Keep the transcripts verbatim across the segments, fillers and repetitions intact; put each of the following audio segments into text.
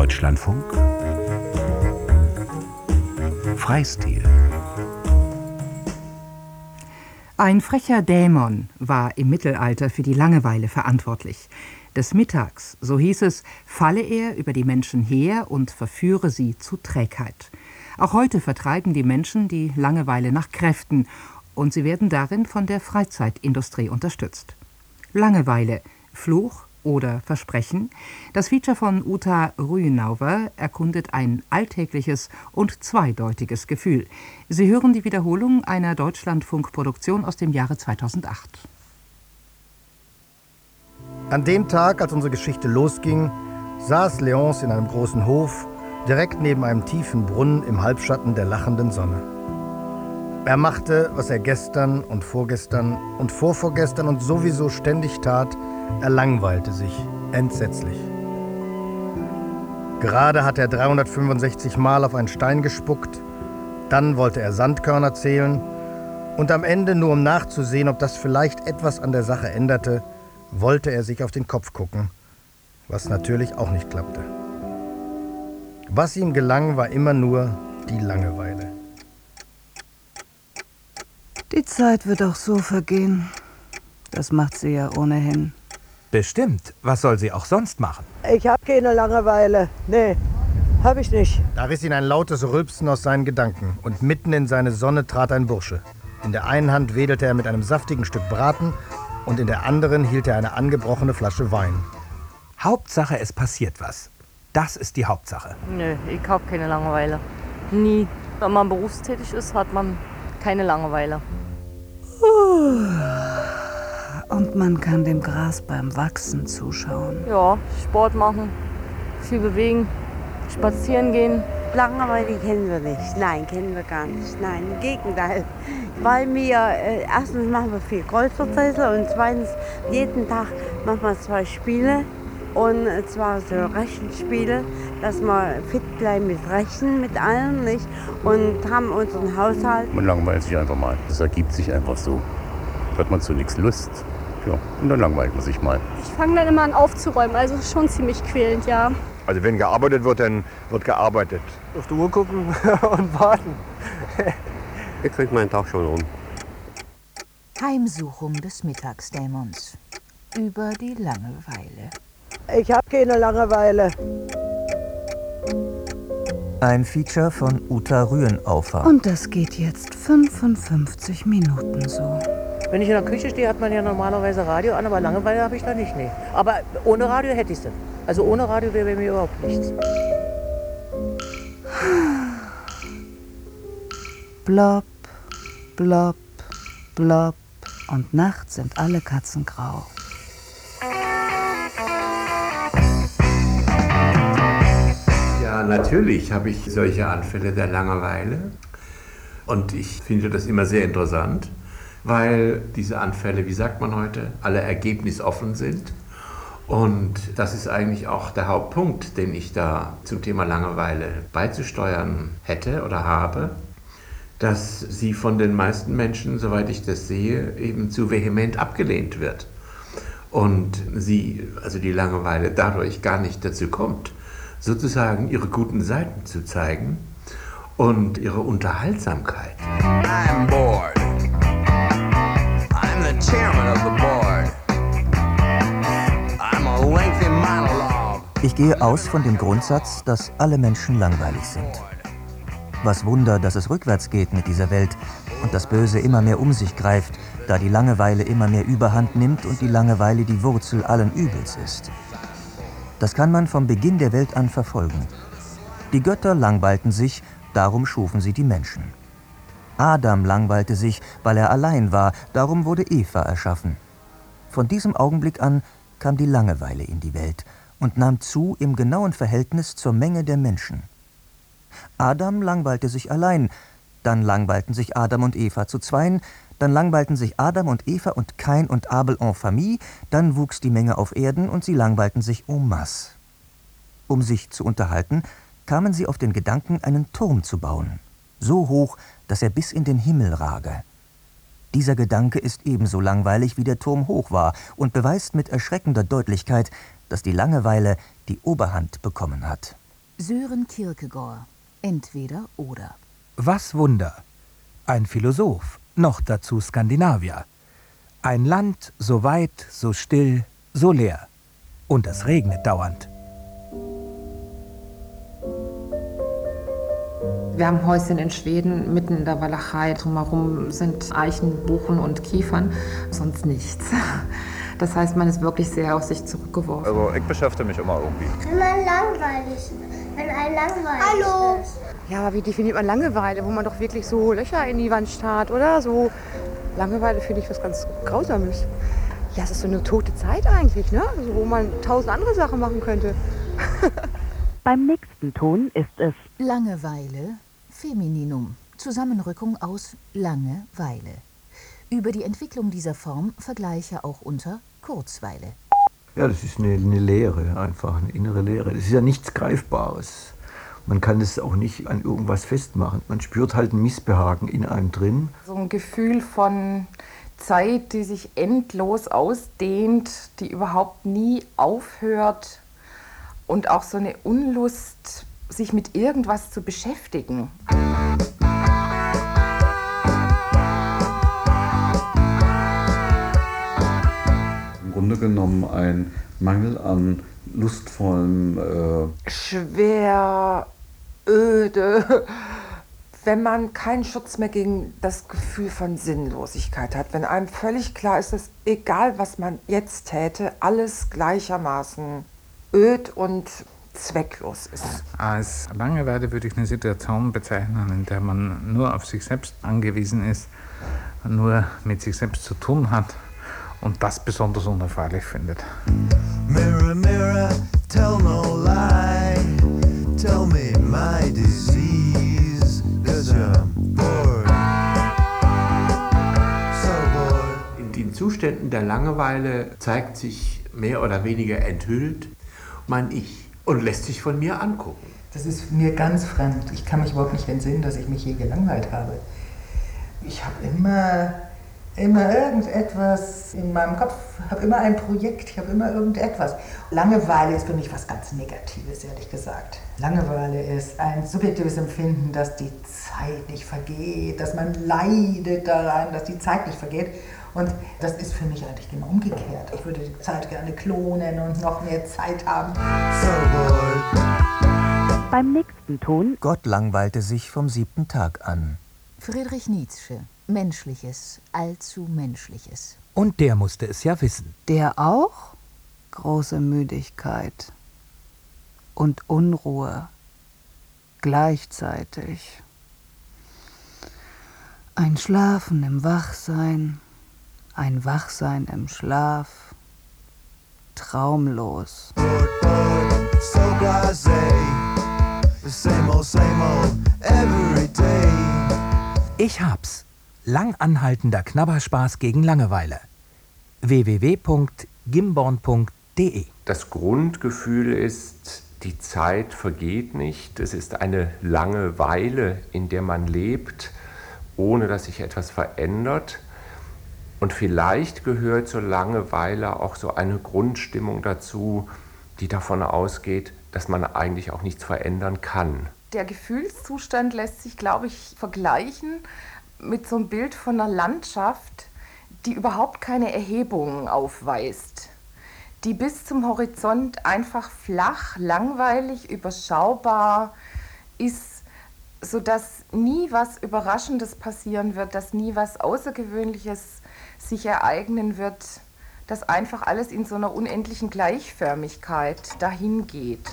Deutschlandfunk Freistil. Ein frecher Dämon war im Mittelalter für die Langeweile verantwortlich. Des Mittags, so hieß es, falle er über die Menschen her und verführe sie zu Trägheit. Auch heute vertreiben die Menschen die Langeweile nach Kräften und sie werden darin von der Freizeitindustrie unterstützt. Langeweile, Fluch oder Versprechen? Das Feature von Uta Rühenauer erkundet ein alltägliches und zweideutiges Gefühl. Sie hören die Wiederholung einer Deutschlandfunk-Produktion aus dem Jahre zweitausendacht. An dem Tag, als unsere Geschichte losging, saß Léonce in einem großen Hof, direkt neben einem tiefen Brunnen im Halbschatten der lachenden Sonne. Er machte, was er gestern und vorgestern und vorvorgestern und sowieso ständig tat. Er langweilte sich entsetzlich. Gerade hat er dreihundertfünfundsechzig Mal auf einen Stein gespuckt, dann wollte er Sandkörner zählen und am Ende, nur um nachzusehen, ob das vielleicht etwas an der Sache änderte, wollte er sich auf den Kopf gucken, was natürlich auch nicht klappte. Was ihm gelang, war immer nur die Langeweile. Die Zeit wird auch so vergehen. Das macht sie ja ohnehin. Bestimmt. Was soll sie auch sonst machen? Ich habe keine Langeweile. Nee, habe ich nicht. Da riss ihn ein lautes Rülpsen aus seinen Gedanken und mitten in seine Sonne trat ein Bursche. In der einen Hand wedelte er mit einem saftigen Stück Braten und in der anderen hielt er eine angebrochene Flasche Wein. Hauptsache, es passiert was. Das ist die Hauptsache. Nö, ich habe keine Langeweile. Nie. Wenn man berufstätig ist, hat man keine Langeweile. Und man kann dem Gras beim Wachsen zuschauen. Ja, Sport machen, viel bewegen, spazieren gehen. Langeweile kennen wir nicht. Nein, kennen wir gar nicht. Nein, im Gegenteil. Weil wir, äh, erstens machen wir viel Kreuzworträtsel und zweitens, jeden Tag machen wir zwei Spiele. Und zwar so Rechenspiele, dass wir fit bleiben mit Rechnen, mit allem, nicht? Und haben unseren Haushalt. Man langweilt sich einfach mal. Das ergibt sich einfach so. Hat man zu nichts Lust. Ja, und dann langweilt man sich mal. Ich fange dann immer an aufzuräumen, also schon ziemlich quälend, ja. Also wenn gearbeitet wird, dann wird gearbeitet. Auf die Uhr gucken und warten. Ich krieg meinen Tag schon um. Heimsuchung des Mittagsdämons. Über die Langeweile. Ich habe keine Langeweile. Ein Feature von Uta Rühenauer. Und das geht jetzt fünfundfünfzig Minuten so. Wenn ich in der Küche stehe, hat man ja normalerweise Radio an, aber Langeweile habe ich da nicht, nee. Aber ohne Radio hätte ich es. Also ohne Radio wäre bei mir überhaupt nichts. Blob, blob, blob. Und nachts sind alle Katzen grau. Ja, natürlich habe ich solche Anfälle der Langeweile. Und ich finde das immer sehr interessant, weil diese Anfälle, wie sagt man heute, alle ergebnisoffen sind. Und das ist eigentlich auch der Hauptpunkt, den ich da zum Thema Langeweile beizusteuern hätte oder habe, dass sie von den meisten Menschen, soweit ich das sehe, eben zu vehement abgelehnt wird. Und sie, also die Langeweile, dadurch gar nicht dazu kommt, sozusagen ihre guten Seiten zu zeigen und ihre Unterhaltsamkeit. I'm bored. I'm the chairman of the board. I'm a lengthy monologue. Ich gehe aus von dem Grundsatz, dass alle Menschen langweilig sind. Was Wunder, dass es rückwärts geht mit dieser Welt und das Böse immer mehr um sich greift, da die Langeweile immer mehr Überhand nimmt und die Langeweile die Wurzel allen Übels ist. Das kann man vom Beginn der Welt an verfolgen. Die Götter langweilten sich, darum schufen sie die Menschen. Adam langweilte sich, weil er allein war, darum wurde Eva erschaffen. Von diesem Augenblick an kam die Langeweile in die Welt und nahm zu im genauen Verhältnis zur Menge der Menschen. Adam langweilte sich allein, dann langweilten sich Adam und Eva zu zweien, dann langweilten sich Adam und Eva und Kain und Abel en famille, dann wuchs die Menge auf Erden und sie langweilten sich en masse. Um sich zu unterhalten, kamen sie auf den Gedanken, einen Turm zu bauen, so hoch, dass er bis in den Himmel rage. Dieser Gedanke ist ebenso langweilig, wie der Turm hoch war und beweist mit erschreckender Deutlichkeit, dass die Langeweile die Oberhand bekommen hat. Sören Kierkegaard. Entweder oder. Was Wunder. Ein Philosoph, noch dazu Skandinavier. Ein Land so weit, so still, so leer. Und es regnet dauernd. Wir haben Häuschen in Schweden, mitten in der Walachei. Drumherum sind Eichen, Buchen und Kiefern, sonst nichts. Das heißt, man ist wirklich sehr auf sich zurückgeworfen. Also ich beschäftige mich immer irgendwie. Wenn man langweilig, wenn ein langweilig Hallo. ist. Ja, aber wie definiert man Langeweile, wo man doch wirklich so Löcher in die Wand starrt, oder? So Langeweile finde ich was ganz Grausames. Ja, es ist so eine tote Zeit eigentlich, ne? Also, wo man tausend andere Sachen machen könnte. Beim nächsten Ton ist es Langeweile, Femininum, Zusammenrückung aus Langeweile. Über die Entwicklung dieser Form Vergleiche auch unter Kurzweile. Ja, das ist eine, eine Leere, einfach eine innere Leere. Das ist ja nichts Greifbares. Man kann es auch nicht an irgendwas festmachen. Man spürt halt ein Missbehagen in einem drin. So ein Gefühl von Zeit, die sich endlos ausdehnt, die überhaupt nie aufhört. Und auch so eine Unlust, sich mit irgendwas zu beschäftigen. Im Grunde genommen ein Mangel an lustvollem... Äh Schwer, öde, wenn man keinen Schutz mehr gegen das Gefühl von Sinnlosigkeit hat. Wenn einem völlig klar ist, dass egal was man jetzt täte, alles gleichermaßen öd und zwecklos ist. Als Langeweile würde ich eine Situation bezeichnen, in der man nur auf sich selbst angewiesen ist, nur mit sich selbst zu tun hat und das besonders unerfreulich findet. Mirror, mirror, tell no lie, tell me my disease, 'cause I'm bored, so bored. In den Zuständen der Langeweile zeigt sich mehr oder weniger enthüllt mein Ich und lässt sich von mir angucken. Das ist mir ganz fremd. Ich kann mich überhaupt nicht entsinnen, dass ich mich je gelangweilt habe. Ich habe immer, immer irgendetwas in meinem Kopf, habe immer ein Projekt, ich habe immer irgendetwas. Langeweile ist für mich was ganz Negatives, ehrlich gesagt. Langeweile ist ein subjektives Empfinden, dass die Zeit nicht vergeht, dass man leidet daran, dass die Zeit nicht vergeht. Und das ist für mich eigentlich genau umgekehrt. Ich würde die Zeit gerne klonen und noch mehr Zeit haben. Beim nächsten Ton Gott langweilte sich vom siebten Tag an. Friedrich Nietzsche. Menschliches, allzu Menschliches. Und der musste es ja wissen. Der auch? Große Müdigkeit und Unruhe gleichzeitig. Ein Schlafen im Wachsein, ein Wachsein im Schlaf, traumlos. so blasé, the same old, same old, every day. Ich hab's. Lang anhaltender Knabberspaß gegen Langeweile. w w w punkt gimborn punkt de. Das Grundgefühl ist, die Zeit vergeht nicht. Es ist eine Langeweile, in der man lebt, ohne dass sich etwas verändert. Und vielleicht gehört zur Langeweile auch so eine Grundstimmung dazu, die davon ausgeht, dass man eigentlich auch nichts verändern kann. Der Gefühlszustand lässt sich, glaube ich, vergleichen mit so einem Bild von einer Landschaft, die überhaupt keine Erhebungen aufweist, die bis zum Horizont einfach flach, langweilig, überschaubar ist, sodass nie was Überraschendes passieren wird, dass nie was Außergewöhnliches sich ereignen wird, dass einfach alles in so einer unendlichen Gleichförmigkeit dahin geht.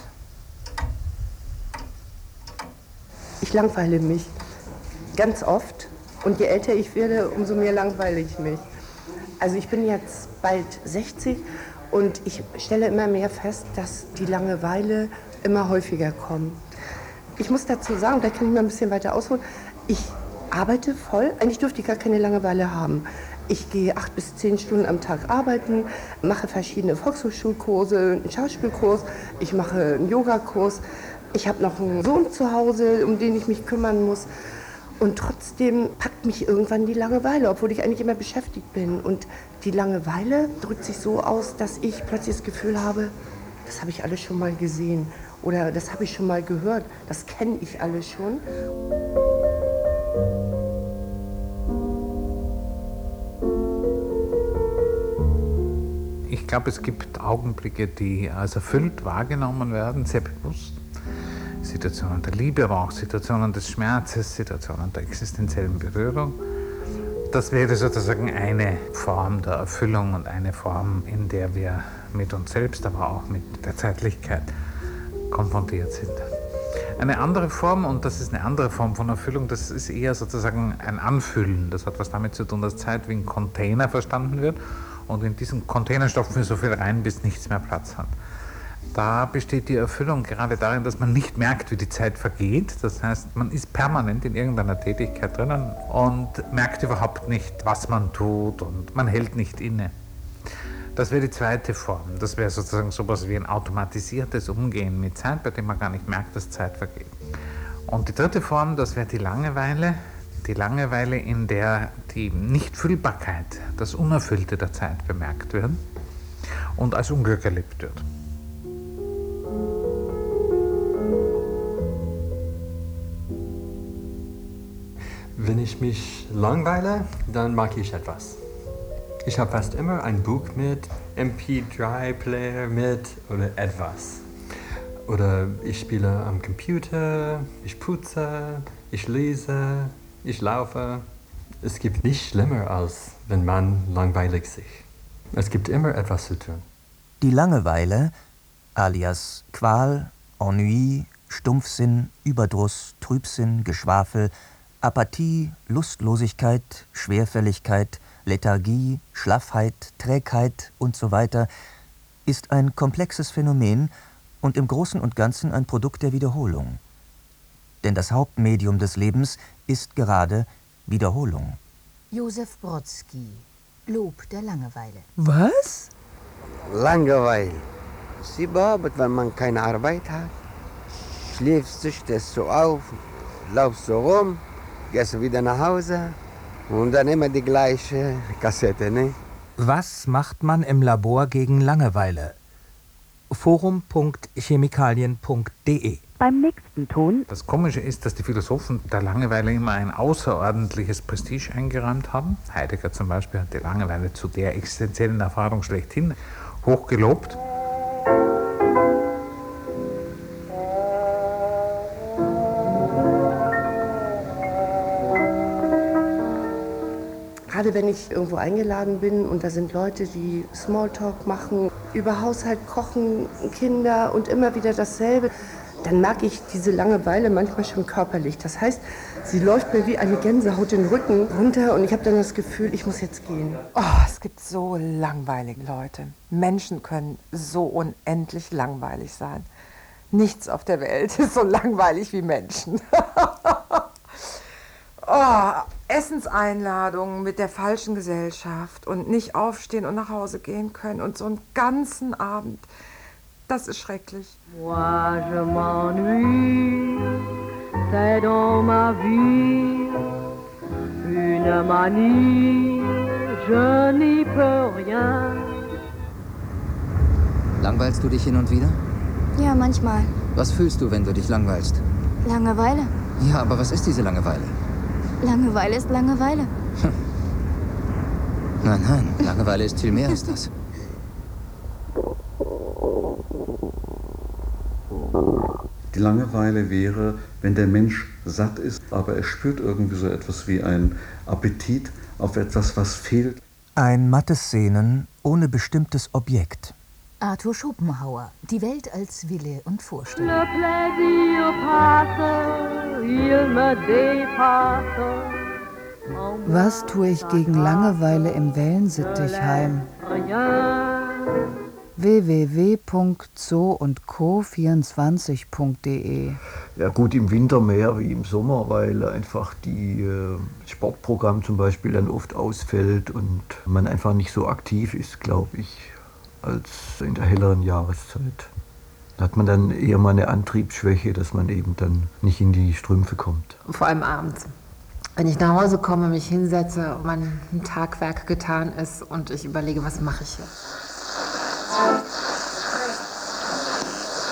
Ich langweile mich ganz oft und je älter ich werde, umso mehr langweile ich mich. Also ich bin jetzt bald sechzig und ich stelle immer mehr fest, dass die Langeweile immer häufiger kommt. Ich muss dazu sagen, da kann ich mal ein bisschen weiter ausholen, ich arbeite voll, eigentlich dürfte ich gar keine Langeweile haben. Ich gehe acht bis zehn Stunden am Tag arbeiten, mache verschiedene Volkshochschulkurse, einen Schauspielkurs, ich mache einen Yogakurs. Ich habe noch einen Sohn zu Hause, um den ich mich kümmern muss. Und trotzdem packt mich irgendwann die Langeweile, obwohl ich eigentlich immer beschäftigt bin. Und die Langeweile drückt sich so aus, dass ich plötzlich das Gefühl habe, das habe ich alles schon mal gesehen oder das habe ich schon mal gehört, das kenne ich alles schon. Ich glaube, es gibt Augenblicke, die als erfüllt wahrgenommen werden, sehr bewusst. Situationen der Liebe, aber auch Situationen des Schmerzes, Situationen der existenziellen Berührung. Das wäre sozusagen eine Form der Erfüllung und eine Form, in der wir mit uns selbst, aber auch mit der Zeitlichkeit konfrontiert sind. Eine andere Form, und das ist eine andere Form von Erfüllung, das ist eher sozusagen ein Anfüllen. Das hat was damit zu tun, dass Zeit wie ein Container verstanden wird und in diesen Container stopfen wir so viel rein, bis nichts mehr Platz hat. Da besteht die Erfüllung gerade darin, dass man nicht merkt, wie die Zeit vergeht. Das heißt, man ist permanent in irgendeiner Tätigkeit drinnen und merkt überhaupt nicht, was man tut und man hält nicht inne. Das wäre die zweite Form. Das wäre sozusagen sowas wie ein automatisiertes Umgehen mit Zeit, bei dem man gar nicht merkt, dass Zeit vergeht. Und die dritte Form, das wäre die Langeweile. Die Langeweile, in der die Nichtfüllbarkeit, das Unerfüllte der Zeit bemerkt wird und als Unglück erlebt wird. Wenn ich mich langweile, dann mag ich etwas. Ich habe fast immer ein Buch mit, M P drei Player mit oder etwas. Oder ich spiele am Computer, ich putze, ich lese, ich laufe. Es gibt nichts schlimmer, als wenn man langweilig ist. Es gibt immer etwas zu tun. Die Langeweile, alias Qual, Ennui, Stumpfsinn, Überdruss, Trübsinn, Geschwafel, Apathie, Lustlosigkeit, Schwerfälligkeit, Lethargie, Schlaffheit, Trägheit und so weiter, ist ein komplexes Phänomen und im Großen und Ganzen ein Produkt der Wiederholung. Denn das Hauptmedium des Lebens ist gerade Wiederholung. Josef Brodsky, Lob der Langeweile. Was? Langeweile. Sie überhaupt, wenn man keine Arbeit hat. Schläfst du, stehst so auf, laufst so rum, gehst wieder nach Hause und dann immer die gleiche Kassette, ne? Was macht man im Labor gegen Langeweile? forum punkt chemikalien punkt de. Beim nächsten Ton. Das Komische ist, dass die Philosophen der Langeweile immer ein außerordentliches Prestige eingeräumt haben. Heidegger zum Beispiel hat die Langeweile zu der existenziellen Erfahrung schlechthin hochgelobt. Gerade wenn ich irgendwo eingeladen bin und da sind Leute, die Smalltalk machen, über Haushalt kochen, Kinder und immer wieder dasselbe, dann mag ich diese Langeweile manchmal schon körperlich. Das heißt, sie läuft mir wie eine Gänsehaut den Rücken runter und ich habe dann das Gefühl, ich muss jetzt gehen. Oh, es gibt so langweilige Leute. Menschen können so unendlich langweilig sein. Nichts auf der Welt ist so langweilig wie Menschen. Oh, Essenseinladungen mit der falschen Gesellschaft und nicht aufstehen und nach Hause gehen können und so einen ganzen Abend. Das ist schrecklich. Moi je m'ennuie, c'est dans ma vie une manie, je n'y peux rien. Langweilst du dich hin und wieder? Ja, manchmal. Was fühlst du, wenn du dich langweilst? Langeweile. Ja, aber was ist diese Langeweile? Langeweile ist Langeweile. Hm. Nein, nein, Langeweile ist viel mehr als das. Die Langeweile wäre, wenn der Mensch satt ist, aber er spürt irgendwie so etwas wie ein Appetit auf etwas, was fehlt. Ein mattes Sehnen ohne bestimmtes Objekt. Arthur Schopenhauer, die Welt als Wille und Vorstellung. Le plaisir passe, il me dépasse. Was tue ich gegen Langeweile im Wellensittichheim? w w w punkt zoo und co vierundzwanzig punkt de. Ja gut, im Winter mehr wie im Sommer, weil einfach die äh, Sportprogramm zum Beispiel dann oft ausfällt und man einfach nicht so aktiv ist, glaube ich, als in der helleren Jahreszeit. Da hat man dann eher mal eine Antriebsschwäche, dass man eben dann nicht in die Strümpfe kommt. Vor allem abends. Wenn ich nach Hause komme, mich hinsetze, mein Tagwerk getan ist und ich überlege, was mache ich jetzt?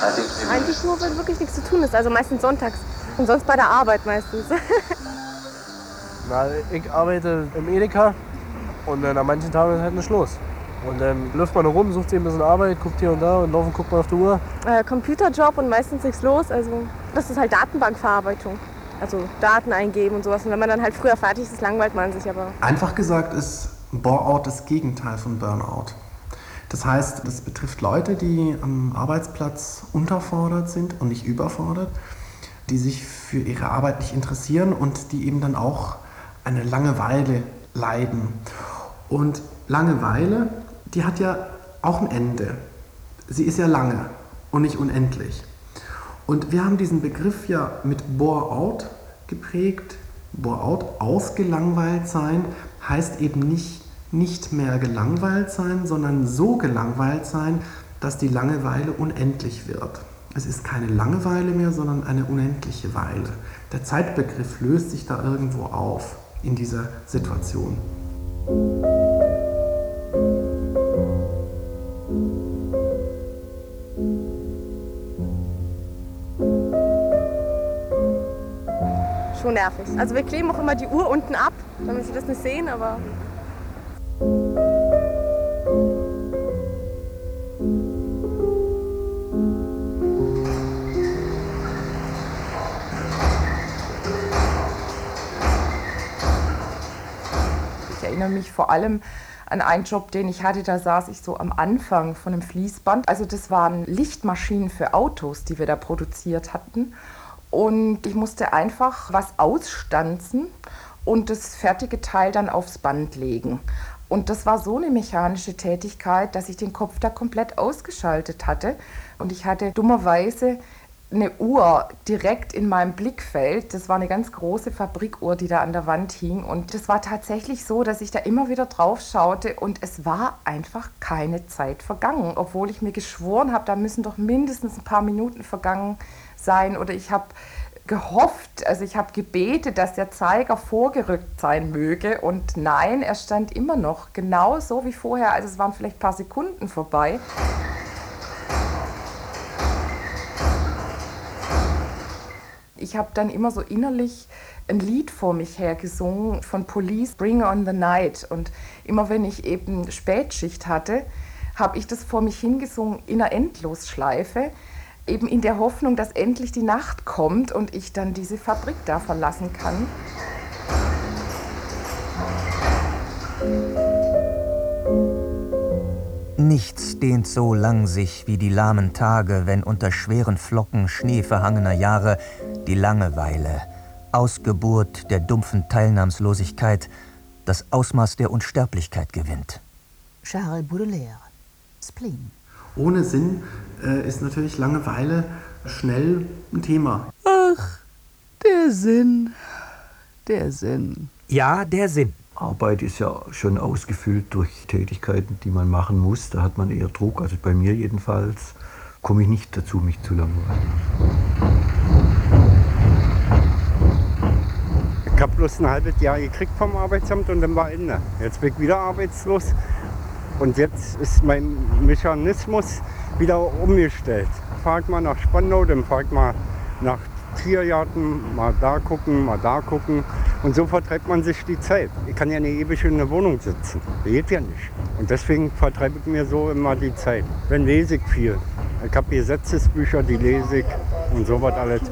Eigentlich nur, wenn wirklich nichts zu tun ist, also meistens sonntags. Und sonst bei der Arbeit meistens. Na, ich arbeite im Edeka und dann an manchen Tagen ist halt ein Schluss. Und dann läuft man rum, sucht sich ein bisschen Arbeit, guckt hier und da und laufen guckt man auf die Uhr. Äh, Computerjob und meistens nichts los, also das ist halt Datenbankverarbeitung. Also Daten eingeben und sowas. Und wenn man dann halt früher fertig ist, langweilt man sich aber. Einfach gesagt ist Bore-out das Gegenteil von Burnout. Das heißt, das betrifft Leute, die am Arbeitsplatz unterfordert sind und nicht überfordert, die sich für ihre Arbeit nicht interessieren und die eben dann auch eine Langeweile leiden. Und Langeweile, die hat ja auch ein Ende. Sie ist ja lange und nicht unendlich. Und wir haben diesen Begriff ja mit Bore-out geprägt. Bore-out, ausgelangweilt sein, heißt eben nicht, nicht mehr gelangweilt sein, sondern so gelangweilt sein, dass die Langeweile unendlich wird. Es ist keine Langeweile mehr, sondern eine unendliche Weile. Der Zeitbegriff löst sich da irgendwo auf in dieser Situation. Schon nervig. Also wir kleben auch immer die Uhr unten ab, damit Sie das nicht sehen, aber... Ich erinnere mich vor allem an einen Job, den ich hatte, da saß ich so am Anfang von einem Fließband. Also das waren Lichtmaschinen für Autos, die wir da produziert hatten. Und ich musste einfach was ausstanzen und das fertige Teil dann aufs Band legen. Und das war so eine mechanische Tätigkeit, dass ich den Kopf da komplett ausgeschaltet hatte. Und ich hatte dummerweise eine Uhr direkt in meinem Blickfeld. Das war eine ganz große Fabrikuhr, die da an der Wand hing. Und das war tatsächlich so, dass ich da immer wieder drauf schaute und es war einfach keine Zeit vergangen. Obwohl ich mir geschworen habe, da müssen doch mindestens ein paar Minuten vergangen sein. Oder ich habe gehofft, also ich habe gebetet, dass der Zeiger vorgerückt sein möge. Und nein, er stand immer noch genauso wie vorher. Also es waren vielleicht ein paar Sekunden vorbei. Ich habe dann immer so innerlich ein Lied vor mich her gesungen von Police, Bring on the Night. Und immer wenn ich eben Spätschicht hatte, habe ich das vor mich hingesungen in einer Endlosschleife, eben in der Hoffnung, dass endlich die Nacht kommt und ich dann diese Fabrik da verlassen kann. Nichts dehnt so lang sich wie die lahmen Tage, wenn unter schweren Flocken schneeverhangener Jahre die Langeweile, Ausgeburt der dumpfen Teilnahmslosigkeit, das Ausmaß der Unsterblichkeit gewinnt. Charles Baudelaire, Spleen. Ohne Sinn äh, ist natürlich Langeweile schnell ein Thema. Ach, der Sinn, der Sinn. Ja, der Sinn. Arbeit ist ja schon ausgefüllt durch Tätigkeiten, die man machen muss. Da hat man eher Druck, also bei mir jedenfalls komme ich nicht dazu, mich zu langweilen. Ich habe bloß ein halbes Jahr gekriegt vom Arbeitsamt und dann war Ende. Jetzt bin ich wieder arbeitslos und jetzt ist mein Mechanismus wieder umgestellt. Fahre ich mal nach Spandau, dann fahre ich mal nach Tiergarten, mal da gucken, mal da gucken. Und so vertreibt man sich die Zeit. Ich kann ja nicht ewig in der Wohnung sitzen. Das geht ja nicht. Und deswegen vertreibe ich mir so immer die Zeit. Dann lese ich viel. Ich habe Gesetzesbücher, die lese ich und so was alles.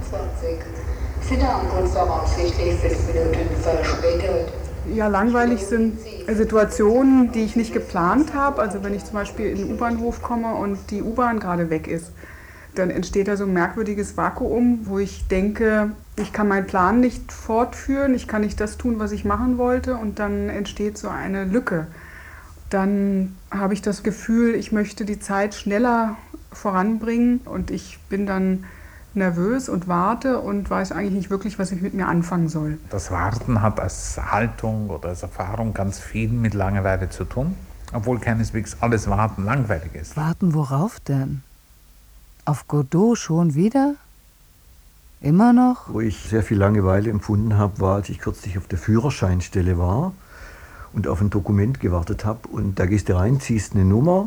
Ja, langweilig sind Situationen, die ich nicht geplant habe. Also wenn ich zum Beispiel in den U-Bahnhof komme und die U-Bahn gerade weg ist, dann entsteht da so ein merkwürdiges Vakuum, wo ich denke, ich kann meinen Plan nicht fortführen, ich kann nicht das tun, was ich machen wollte und dann entsteht so eine Lücke. Dann habe ich das Gefühl, ich möchte die Zeit schneller voranbringen und ich bin dann nervös und warte und weiß eigentlich nicht wirklich, was ich mit mir anfangen soll. Das Warten hat als Haltung oder als Erfahrung ganz viel mit Langeweile zu tun, obwohl keineswegs alles Warten langweilig ist. Warten worauf denn? Auf Godot schon wieder? Immer noch? Wo ich sehr viel Langeweile empfunden habe, war, als ich kürzlich auf der Führerscheinstelle war und auf ein Dokument gewartet habe. Und da gehst du rein, ziehst eine Nummer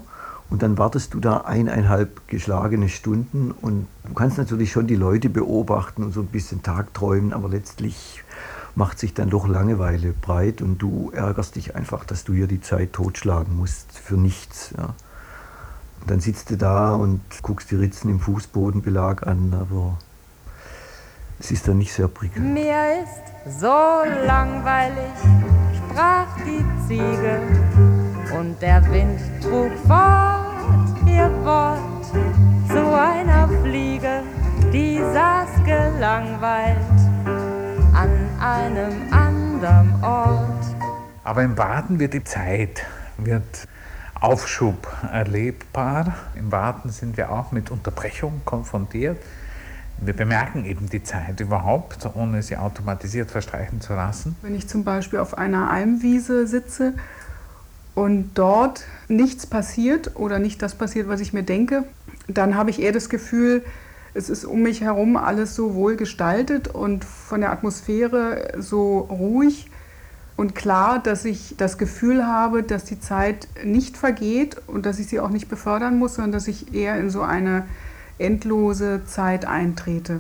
Und dann wartest du da eineinhalb geschlagene Stunden und du kannst natürlich schon die Leute beobachten und so ein bisschen tagträumen, aber letztlich macht sich dann doch Langeweile breit und du ärgerst dich einfach, dass du hier die Zeit totschlagen musst für nichts. Ja. Und dann sitzt du da und guckst die Ritzen im Fußbodenbelag an, aber es ist dann nicht sehr prickelnd. Mir ist so langweilig, sprach die Ziege, und der Wind trug fort ihr Wort zu einer Fliege, die saß gelangweilt an einem anderen Ort. Aber im Warten wird die Zeit, wird Aufschub erlebbar. Im Warten sind wir auch mit Unterbrechung konfrontiert. Wir bemerken eben die Zeit überhaupt, ohne sie automatisiert verstreichen zu lassen. Wenn ich zum Beispiel auf einer Almwiese sitze und dort nichts passiert oder nicht das passiert, was ich mir denke, dann habe ich eher das Gefühl, es ist um mich herum alles so wohl gestaltet und von der Atmosphäre so ruhig und klar, dass ich das Gefühl habe, dass die Zeit nicht vergeht und dass ich sie auch nicht befördern muss, sondern dass ich eher in so eine endlose Zeit eintrete.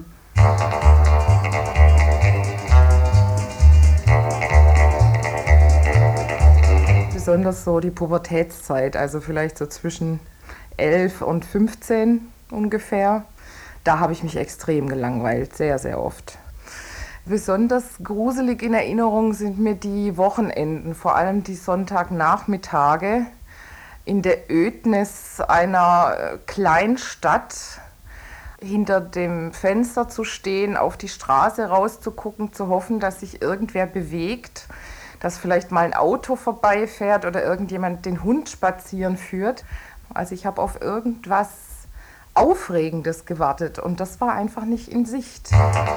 Besonders so die Pubertätszeit, also vielleicht so zwischen elf und fünfzehn ungefähr. Da habe ich mich extrem gelangweilt, sehr, sehr oft. Besonders gruselig in Erinnerung sind mir die Wochenenden, vor allem die Sonntagnachmittage in der Ödnis einer Kleinstadt, hinter dem Fenster zu stehen, auf die Straße rauszugucken, zu hoffen, dass sich irgendwer bewegt, dass vielleicht mal ein Auto vorbeifährt oder irgendjemand den Hund spazieren führt. Also ich habe auf irgendwas Aufregendes gewartet und das war einfach nicht in Sicht.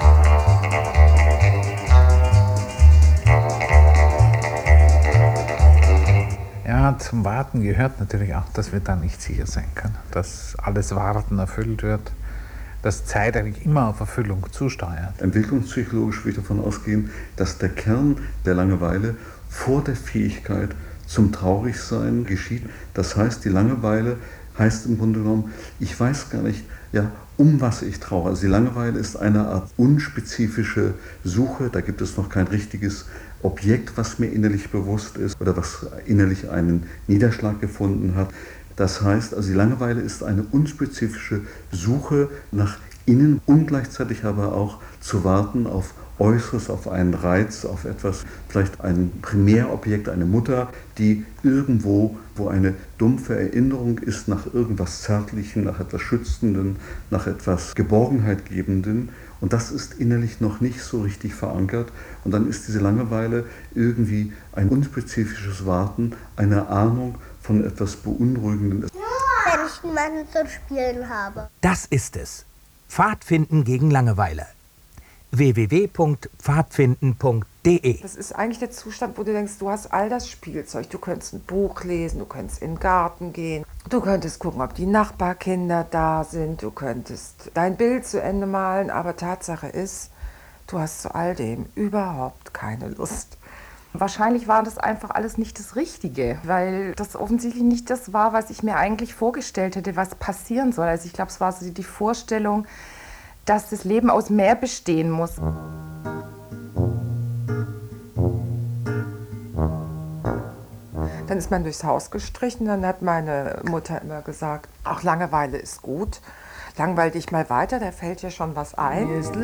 Ja, zum Warten gehört natürlich auch, dass wir da nicht sicher sein können, dass alles Warten erfüllt wird, dass Zeit eigentlich immer auf Erfüllung zusteuert. Entwicklungspsychologisch will ich davon ausgehen, dass der Kern der Langeweile vor der Fähigkeit zum Traurigsein geschieht. Das heißt, die Langeweile heißt im Grunde genommen, ich weiß gar nicht, ja, um was ich trauere. Also die Langeweile ist eine Art unspezifische Suche, da gibt es noch kein richtiges Objekt, was mir innerlich bewusst ist oder was innerlich einen Niederschlag gefunden hat. Das heißt, also die Langeweile ist eine unspezifische Suche nach innen und gleichzeitig aber auch zu warten auf Äußeres, auf einen Reiz, auf etwas, vielleicht ein Primärobjekt, eine Mutter, die irgendwo, wo eine dumpfe Erinnerung ist, nach irgendwas Zärtlichem, nach etwas Schützendem, nach etwas Geborgenheitgebendem. Und das ist innerlich noch nicht so richtig verankert. Und dann ist diese Langeweile irgendwie ein unspezifisches Warten, eine Ahnung von etwas Beunruhigendem. Wenn ich niemanden zum Spielen habe. Das ist es. Pfadfinden gegen Langeweile. w w w punkt pfadfinden punkt de. Das ist eigentlich der Zustand, wo du denkst, du hast all das Spielzeug. Du könntest ein Buch lesen, du könntest in den Garten gehen, du könntest gucken, ob die Nachbarkinder da sind, du könntest dein Bild zu Ende malen, aber Tatsache ist, du hast zu all dem überhaupt keine Lust. Wahrscheinlich war das einfach alles nicht das Richtige, weil das offensichtlich nicht das war, was ich mir eigentlich vorgestellt hätte, was passieren soll. Also ich glaube, es war so die Vorstellung, dass das Leben aus mehr bestehen muss. Dann ist man durchs Haus gestrichen, dann hat meine Mutter immer gesagt, ach, Langeweile ist gut. Langweil dich mal weiter, da fällt dir schon was ein. Mir ist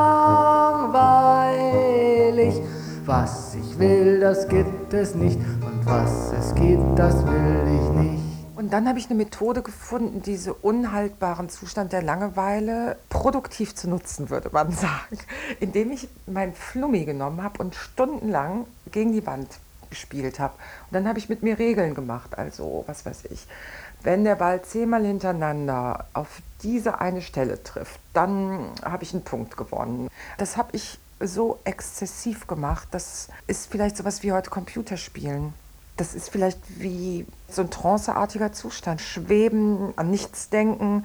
langweilig, was ich will, das gibt es nicht, und was es gibt, das will ich nicht. Und dann habe ich eine Methode gefunden, diesen unhaltbaren Zustand der Langeweile produktiv zu nutzen, würde man sagen. Indem ich mein Flummi genommen habe und stundenlang gegen die Wand gespielt habe. Und dann habe ich mit mir Regeln gemacht, also was weiß ich. Wenn der Ball zehnmal hintereinander auf diese eine Stelle trifft, dann habe ich einen Punkt gewonnen. Das habe ich so exzessiv gemacht, das ist vielleicht sowas wie heute Computerspielen. Das ist vielleicht wie so ein tranceartiger Zustand, schweben, an nichts denken.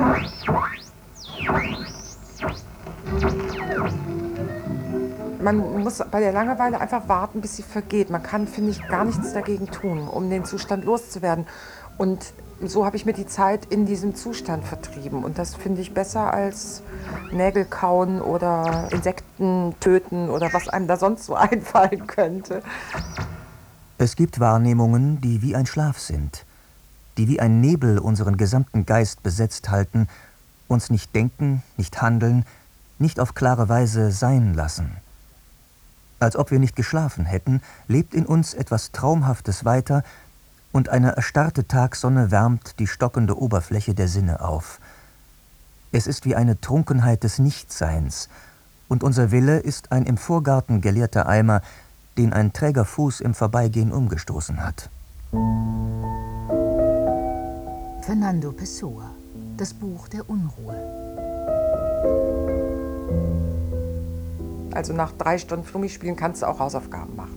Man muss bei der Langeweile einfach warten, bis sie vergeht. Man kann, finde ich, gar nichts dagegen tun, um den Zustand loszuwerden. Und so habe ich mir die Zeit in diesem Zustand vertrieben. Und das finde ich besser als Nägel kauen oder Insekten töten oder was einem da sonst so einfallen könnte. Es gibt Wahrnehmungen, die wie ein Schlaf sind, die wie ein Nebel unseren gesamten Geist besetzt halten, uns nicht denken, nicht handeln, nicht auf klare Weise sein lassen. Als ob wir nicht geschlafen hätten, lebt in uns etwas Traumhaftes weiter, und eine erstarrte Tagsonne wärmt die stockende Oberfläche der Sinne auf. Es ist wie eine Trunkenheit des Nichtseins, und unser Wille ist ein im Vorgarten geleerter Eimer, den ein träger Fuß im Vorbeigehen umgestoßen hat. Fernando Pessoa, das Buch der Unruhe. Also nach drei Stunden Flummi spielen kannst du auch Hausaufgaben machen.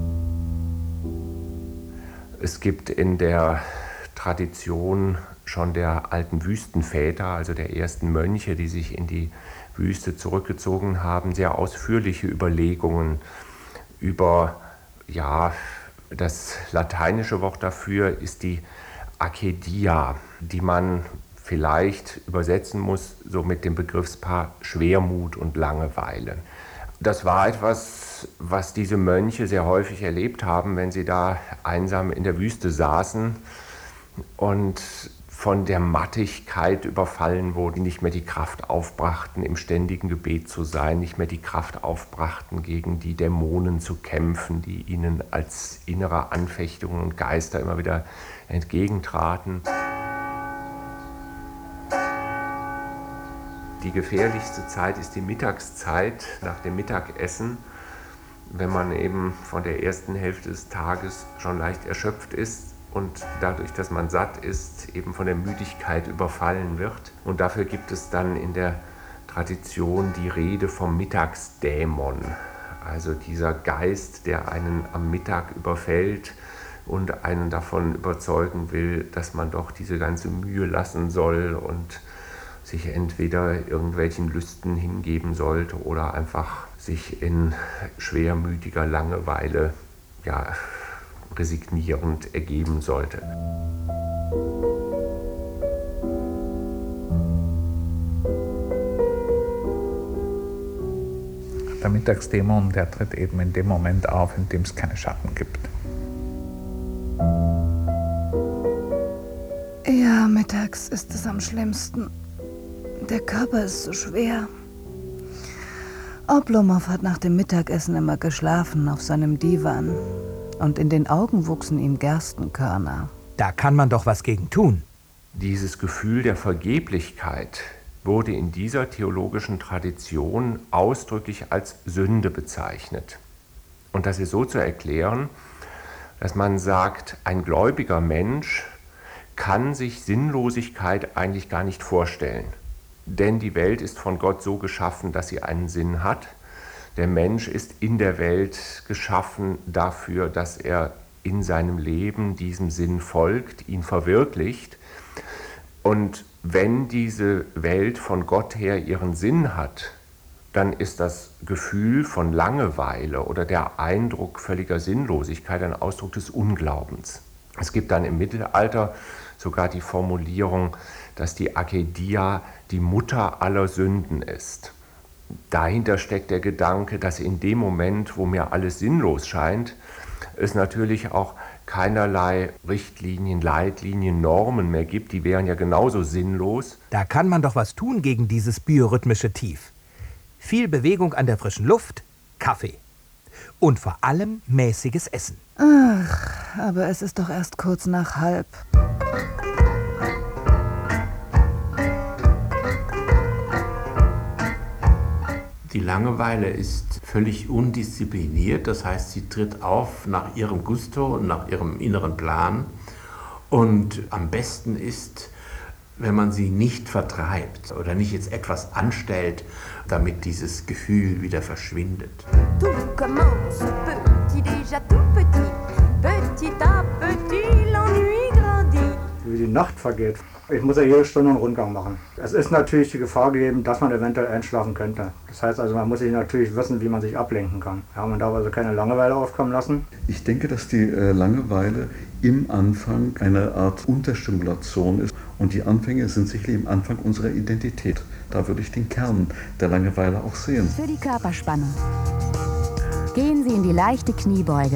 Es gibt in der Tradition schon der alten Wüstenväter, also der ersten Mönche, die sich in die Wüste zurückgezogen haben, sehr ausführliche Überlegungen über, ja, das lateinische Wort dafür ist die Acedia, die man vielleicht übersetzen muss, so mit dem Begriffspaar Schwermut und Langeweile. Das war etwas, was diese Mönche sehr häufig erlebt haben, wenn sie da einsam in der Wüste saßen und von der Mattigkeit überfallen wurden, nicht mehr die Kraft aufbrachten, im ständigen Gebet zu sein, nicht mehr die Kraft aufbrachten, gegen die Dämonen zu kämpfen, die ihnen als innere Anfechtungen und Geister immer wieder entgegentraten. Die gefährlichste Zeit ist die Mittagszeit nach dem Mittagessen, wenn man eben von der ersten Hälfte des Tages schon leicht erschöpft ist und dadurch, dass man satt ist, eben von der Müdigkeit überfallen wird. Und dafür gibt es dann in der Tradition die Rede vom Mittagsdämon, also dieser Geist, der einen am Mittag überfällt und einen davon überzeugen will, dass man doch diese ganze Mühe lassen soll und sich entweder irgendwelchen Lüsten hingeben sollte oder einfach sich in schwermütiger Langeweile, ja, resignierend ergeben sollte. Der Mittagsdämon, der tritt eben in dem Moment auf, in dem es keine Schatten gibt. Ja, mittags ist es am schlimmsten. Der Körper ist so schwer. Oblomov hat nach dem Mittagessen immer geschlafen auf seinem Divan. Und in den Augen wuchsen ihm Gerstenkörner. Da kann man doch was gegen tun. Dieses Gefühl der Vergeblichkeit wurde in dieser theologischen Tradition ausdrücklich als Sünde bezeichnet. Und das ist so zu erklären, dass man sagt, ein gläubiger Mensch kann sich Sinnlosigkeit eigentlich gar nicht vorstellen. Denn die Welt ist von Gott so geschaffen, dass sie einen Sinn hat. Der Mensch ist in der Welt geschaffen dafür, dass er in seinem Leben diesem Sinn folgt, ihn verwirklicht. Und wenn diese Welt von Gott her ihren Sinn hat, dann ist das Gefühl von Langeweile oder der Eindruck völliger Sinnlosigkeit ein Ausdruck des Unglaubens. Es gibt dann im Mittelalter sogar die Formulierung, dass die Acedia die Mutter aller Sünden ist. Dahinter steckt der Gedanke, dass in dem Moment, wo mir alles sinnlos scheint, es natürlich auch keinerlei Richtlinien, Leitlinien, Normen mehr gibt. Die wären ja genauso sinnlos. Da kann man doch was tun gegen dieses biorhythmische Tief. Viel Bewegung an der frischen Luft, Kaffee. Und vor allem mäßiges Essen. Ach, aber es ist doch erst kurz nach halb. Die Langeweile ist völlig undiszipliniert, das heißt, sie tritt auf nach ihrem Gusto und nach ihrem inneren Plan. Und am besten ist, wenn man sie nicht vertreibt oder nicht jetzt etwas anstellt, damit dieses Gefühl wieder verschwindet. Tout commence petit, déjà tout petit. Petit à petit, l'ennui grandit. wie die Nacht vergeht. Ich muss ja jede Stunde einen Rundgang machen. Es ist natürlich die Gefahr gegeben, dass man eventuell einschlafen könnte. Das heißt also, man muss sich natürlich wissen, wie man sich ablenken kann. Ja, man darf also keine Langeweile aufkommen lassen. Ich denke, dass die äh, Langeweile im Anfang eine Art Unterstimulation ist. Und die Anfänge sind sicherlich im Anfang unserer Identität. Da würde ich den Kern der Langeweile auch sehen. Für die Körperspannung. Gehen Sie in die leichte Kniebeuge.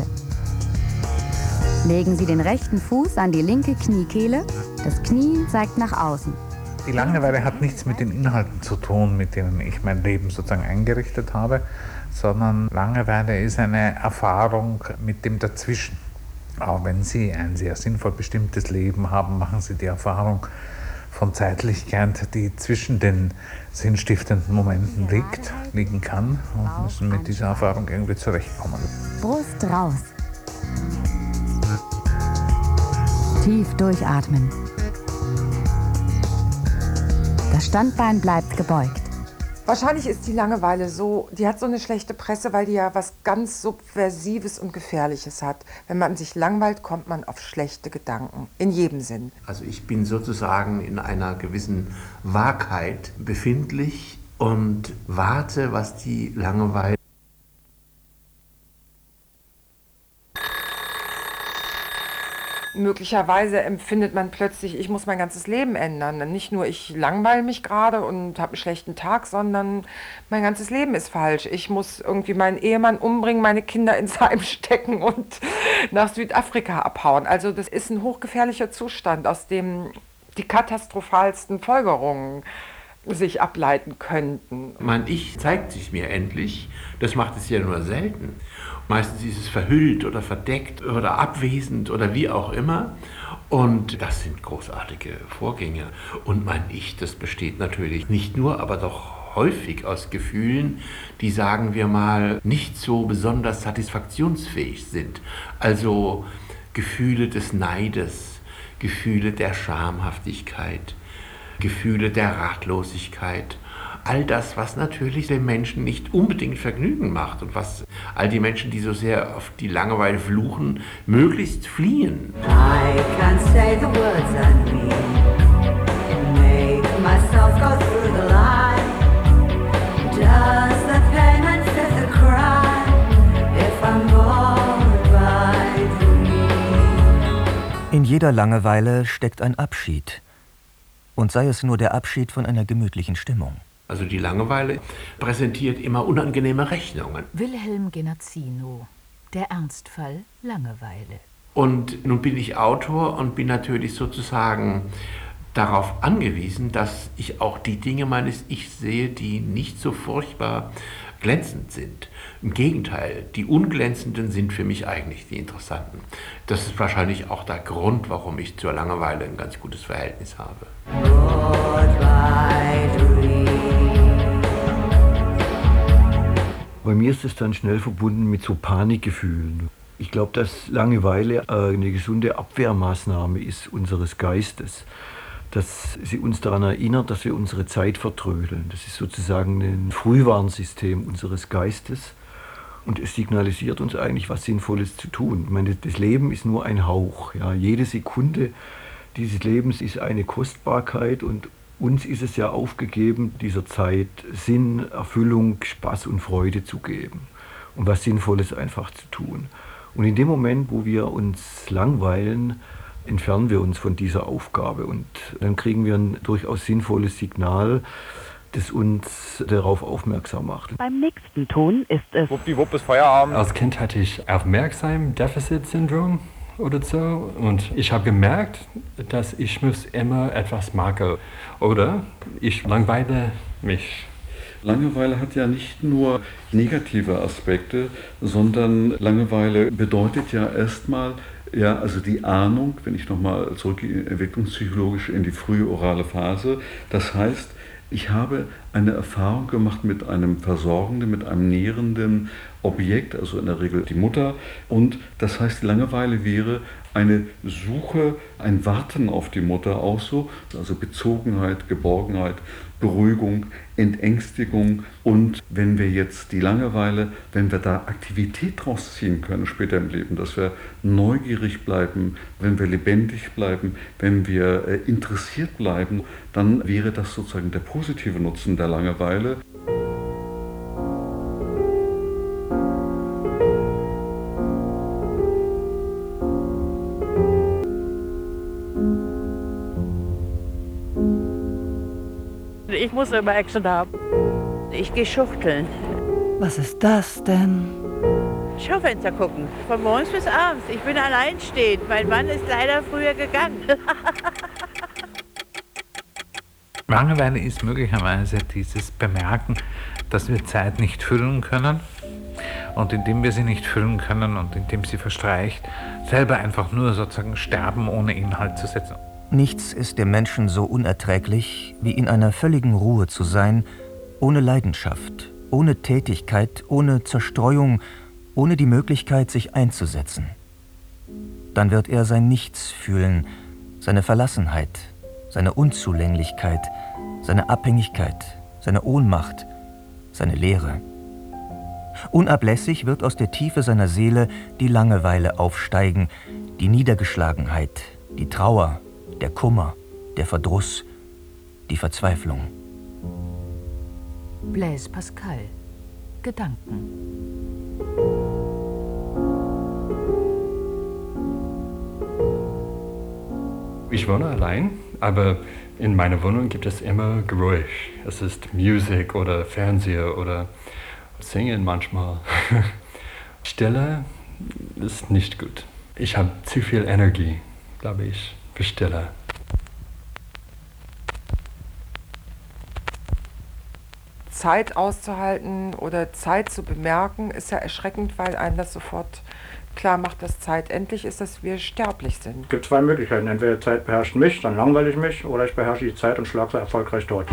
Legen Sie den rechten Fuß an die linke Kniekehle. Das Knie zeigt nach außen. Die Langeweile hat nichts mit den Inhalten zu tun, mit denen ich mein Leben sozusagen eingerichtet habe, sondern Langeweile ist eine Erfahrung mit dem Dazwischen. Auch wenn Sie ein sehr sinnvoll bestimmtes Leben haben, machen Sie die Erfahrung von Zeitlichkeit, die zwischen den sinnstiftenden Momenten liegt, liegen kann und müssen mit dieser Erfahrung irgendwie zurechtkommen. Brust raus. Tief durchatmen. Das Standbein bleibt gebeugt. Wahrscheinlich ist die Langeweile so, die hat so eine schlechte Presse, weil die ja was ganz Subversives und Gefährliches hat. Wenn man sich langweilt, kommt man auf schlechte Gedanken, in jedem Sinn. Also ich bin sozusagen in einer gewissen Wahrheit befindlich und warte, was die Langeweile Möglicherweise empfindet man plötzlich, ich muss mein ganzes Leben ändern. Nicht nur ich langweile mich gerade und habe einen schlechten Tag, sondern mein ganzes Leben ist falsch. Ich muss irgendwie meinen Ehemann umbringen, meine Kinder ins Heim stecken und nach Südafrika abhauen. Also das ist ein hochgefährlicher Zustand, aus dem die katastrophalsten Folgerungen sich ableiten könnten. Mein Ich zeigt sich mir endlich. Das macht es ja nur selten. Meistens ist es verhüllt oder verdeckt oder abwesend oder wie auch immer. Und das sind großartige Vorgänge. Und mein Ich, das besteht natürlich nicht nur, aber doch häufig aus Gefühlen, die, sagen wir mal, nicht so besonders satisfaktionsfähig sind. Also Gefühle des Neides, Gefühle der Schamhaftigkeit, Gefühle der Ratlosigkeit. All das, was natürlich den Menschen nicht unbedingt Vergnügen macht und was all die Menschen, die so sehr auf die Langeweile fluchen, möglichst fliehen. I can't say the words I mean, make myself go through the line. Does the payment fit the crime if I'm bored by the me? In jeder Langeweile steckt ein Abschied. Und sei es nur der Abschied von einer gemütlichen Stimmung. Also die Langeweile präsentiert immer unangenehme Rechnungen. Wilhelm Genazzino, der Ernstfall Langeweile. Und nun bin ich Autor und bin natürlich sozusagen darauf angewiesen, dass ich auch die Dinge meines Ichs sehe, die nicht so furchtbar glänzend sind. Im Gegenteil, die unglänzenden sind für mich eigentlich die interessanten. Das ist wahrscheinlich auch der Grund, warum ich zur Langeweile ein ganz gutes Verhältnis habe. Bei mir ist es dann schnell verbunden mit so Panikgefühlen. Ich glaube, dass Langeweile eine gesunde Abwehrmaßnahme ist unseres Geistes. Dass sie uns daran erinnert, dass wir unsere Zeit vertrödeln. Das ist sozusagen ein Frühwarnsystem unseres Geistes. Und es signalisiert uns eigentlich, was Sinnvolles zu tun. Ich meine, das Leben ist nur ein Hauch. Ja. Jede Sekunde dieses Lebens ist eine Kostbarkeit und uns ist es ja aufgegeben, dieser Zeit Sinn, Erfüllung, Spaß und Freude zu geben und was Sinnvolles einfach zu tun. Und in dem Moment, wo wir uns langweilen, entfernen wir uns von dieser Aufgabe und dann kriegen wir ein durchaus sinnvolles Signal, das uns darauf aufmerksam macht. Beim nächsten Ton ist es... Wuppdiwupp ist Feierabend. Als Kind hatte ich Aufmerksamkeitsdefizit-Syndrom oder so und ich habe gemerkt, dass ich muss immer etwas machen oder ich langweile mich. Langeweile hat ja nicht nur negative Aspekte, sondern Langeweile bedeutet ja erstmal, ja, also die Ahnung, wenn ich nochmal zurückgehe, entwicklungspsychologisch in die frühe orale Phase, das heißt, ich habe eine Erfahrung gemacht mit einem versorgenden, mit einem nährenden Objekt, also in der Regel die Mutter. Und das heißt, die Langeweile wäre eine Suche, ein Warten auf die Mutter auch so, also Bezogenheit, Geborgenheit, Beruhigung, Entängstigung und wenn wir jetzt die Langeweile, wenn wir da Aktivität draus ziehen können später im Leben, dass wir neugierig bleiben, wenn wir lebendig bleiben, wenn wir äh, interessiert bleiben, dann wäre das sozusagen der positive Nutzen der Langeweile. Ich muss immer Action haben. Ich gehe schufteln. Was ist das denn? Schaufenster gucken. Von morgens bis abends. Ich bin alleinstehend. Mein Mann ist leider früher gegangen. Langeweile ist möglicherweise dieses Bemerken, dass wir Zeit nicht füllen können. Und indem wir sie nicht füllen können und indem sie verstreicht, selber einfach nur sozusagen sterben, ohne Inhalt zu setzen. Nichts ist dem Menschen so unerträglich, wie in einer völligen Ruhe zu sein, ohne Leidenschaft, ohne Tätigkeit, ohne Zerstreuung, ohne die Möglichkeit, sich einzusetzen. Dann wird er sein Nichts fühlen, seine Verlassenheit, seine Unzulänglichkeit, seine Abhängigkeit, seine Ohnmacht, seine Leere. Unablässig wird aus der Tiefe seiner Seele die Langeweile aufsteigen, die Niedergeschlagenheit, die Trauer, der Kummer, der Verdruss, die Verzweiflung. Blaise Pascal. Gedanken. Ich wohne allein, aber in meiner Wohnung gibt es immer Geräusch. Es ist Musik oder Fernseher oder Singen manchmal. Stille ist nicht gut. Ich habe zu viel Energie, glaube ich. Stille. Zeit auszuhalten oder Zeit zu bemerken, ist ja erschreckend, weil einem das sofort klar macht, dass Zeit endlich ist, dass wir sterblich sind. Es gibt zwei Möglichkeiten. Entweder die Zeit beherrscht mich, dann langweile ich mich, oder ich beherrsche die Zeit und schlage sie erfolgreich tot.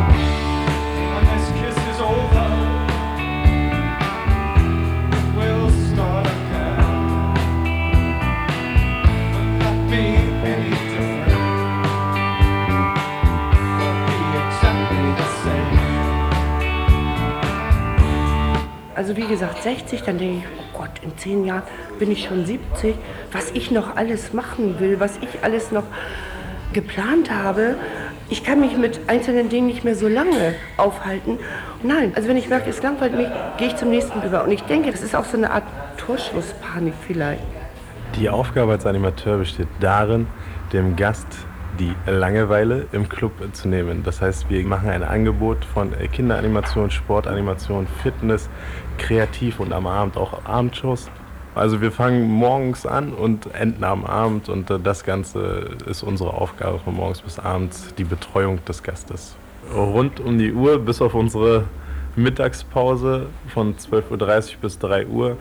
Also wie gesagt, sechzig, dann denke ich, oh Gott, in zehn Jahren bin ich schon siebzig. Was ich noch alles machen will, was ich alles noch geplant habe. Ich kann mich mit einzelnen Dingen nicht mehr so lange aufhalten. Nein, also wenn ich merke, es langweilt mich, gehe ich zum nächsten über. Und ich denke, das ist auch so eine Art Torschlusspanik vielleicht. Die Aufgabe als Animateur besteht darin, dem Gast die Langeweile im Club zu nehmen. Das heißt, wir machen ein Angebot von Kinderanimation, Sportanimation, Fitness, kreativ und am Abend auch Abendshows. Also wir fangen morgens an und enden am Abend und das Ganze ist unsere Aufgabe von morgens bis abends, die Betreuung des Gastes. Rund um die Uhr bis auf unsere Mittagspause von zwölf Uhr dreißig bis drei Uhr.